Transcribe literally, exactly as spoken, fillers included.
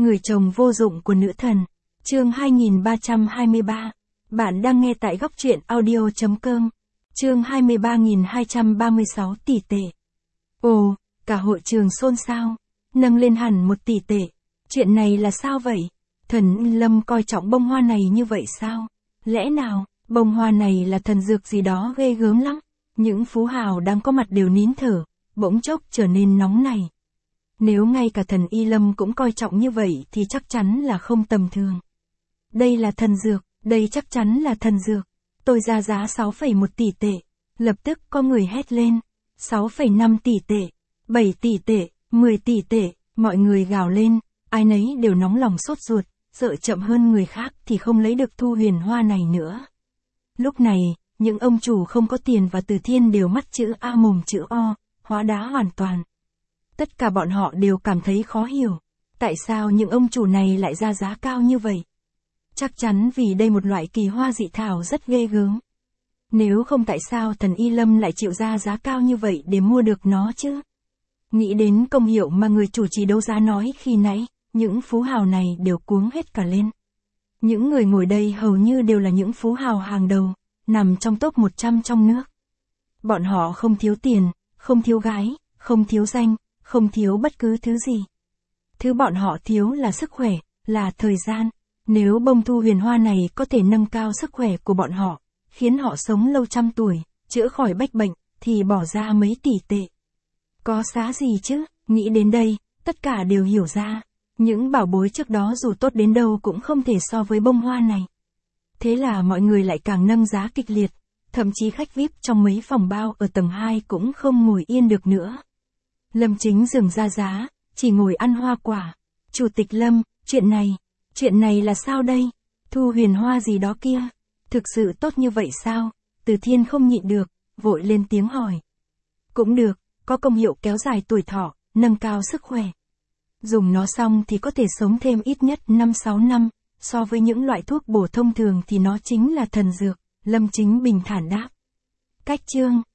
Người chồng vô dụng của nữ thần. Chương hai nghìn ba trăm hai mươi ba. Bạn đang nghe tại góc truyện audio chấm com. Chương hai mươi ba nghìn hai trăm ba mươi sáu tỷ tệ. Ồ, cả hội trường xôn xao. Nâng lên hẳn một tỷ tệ. Chuyện này là sao vậy? Thần Lâm coi trọng bông hoa này như vậy sao? Lẽ nào, bông hoa này là thần dược gì đó ghê gớm lắm? Những phú hào đang có mặt đều nín thở, bỗng chốc trở nên nóng này. Nếu ngay cả thần Y Lâm cũng coi trọng như vậy thì chắc chắn là không tầm thường. Đây là thần dược, đây chắc chắn là thần dược. Tôi ra giá sáu phẩy một tỷ tệ. Lập tức có người hét lên. sáu phẩy năm tỷ tệ, bảy tỷ tệ, mười tỷ tệ, mọi người gào lên, ai nấy đều nóng lòng sốt ruột, sợ chậm hơn người khác thì không lấy được thu huyền hoa này nữa. Lúc này, những ông chủ không có tiền và Từ Thiên đều mắt chữ A mồm chữ O, hóa đá hoàn toàn. Tất cả bọn họ đều cảm thấy khó hiểu. Tại sao những ông chủ này lại ra giá cao như vậy? Chắc chắn vì đây một loại kỳ hoa dị thảo rất ghê gớm. Nếu không tại sao thần Y Lâm lại chịu ra giá cao như vậy để mua được nó chứ? Nghĩ đến công hiệu mà người chủ trì đấu giá nói khi nãy, những phú hào này đều cuống hết cả lên. Những người ngồi đây hầu như đều là những phú hào hàng đầu, nằm trong top một trăm trong nước. Bọn họ không thiếu tiền, không thiếu gái, không thiếu danh, không thiếu bất cứ thứ gì. Thứ bọn họ thiếu là sức khỏe, là thời gian. Nếu bông thu huyền hoa này có thể nâng cao sức khỏe của bọn họ, khiến họ sống lâu trăm tuổi, chữa khỏi bách bệnh, thì bỏ ra mấy tỷ tệ. Có giá gì chứ? Nghĩ đến đây, tất cả đều hiểu ra. Những bảo bối trước đó dù tốt đến đâu cũng không thể so với bông hoa này. Thế là mọi người lại càng nâng giá kịch liệt, thậm chí khách vi ai pi trong mấy phòng bao ở tầng hai cũng không ngồi yên được nữa. Lâm Chính dừng ra giá, chỉ ngồi ăn hoa quả. Chủ tịch Lâm, chuyện này, chuyện này là sao đây? Thu huyền hoa gì đó kia, thực sự tốt như vậy sao? Từ Thiên không nhịn được, vội lên tiếng hỏi. Cũng được, có công hiệu kéo dài tuổi thọ, nâng cao sức khỏe. Dùng nó xong thì có thể sống thêm ít nhất năm sáu năm, so với những loại thuốc bổ thông thường thì nó chính là thần dược, Lâm Chính bình thản đáp. Cách chương,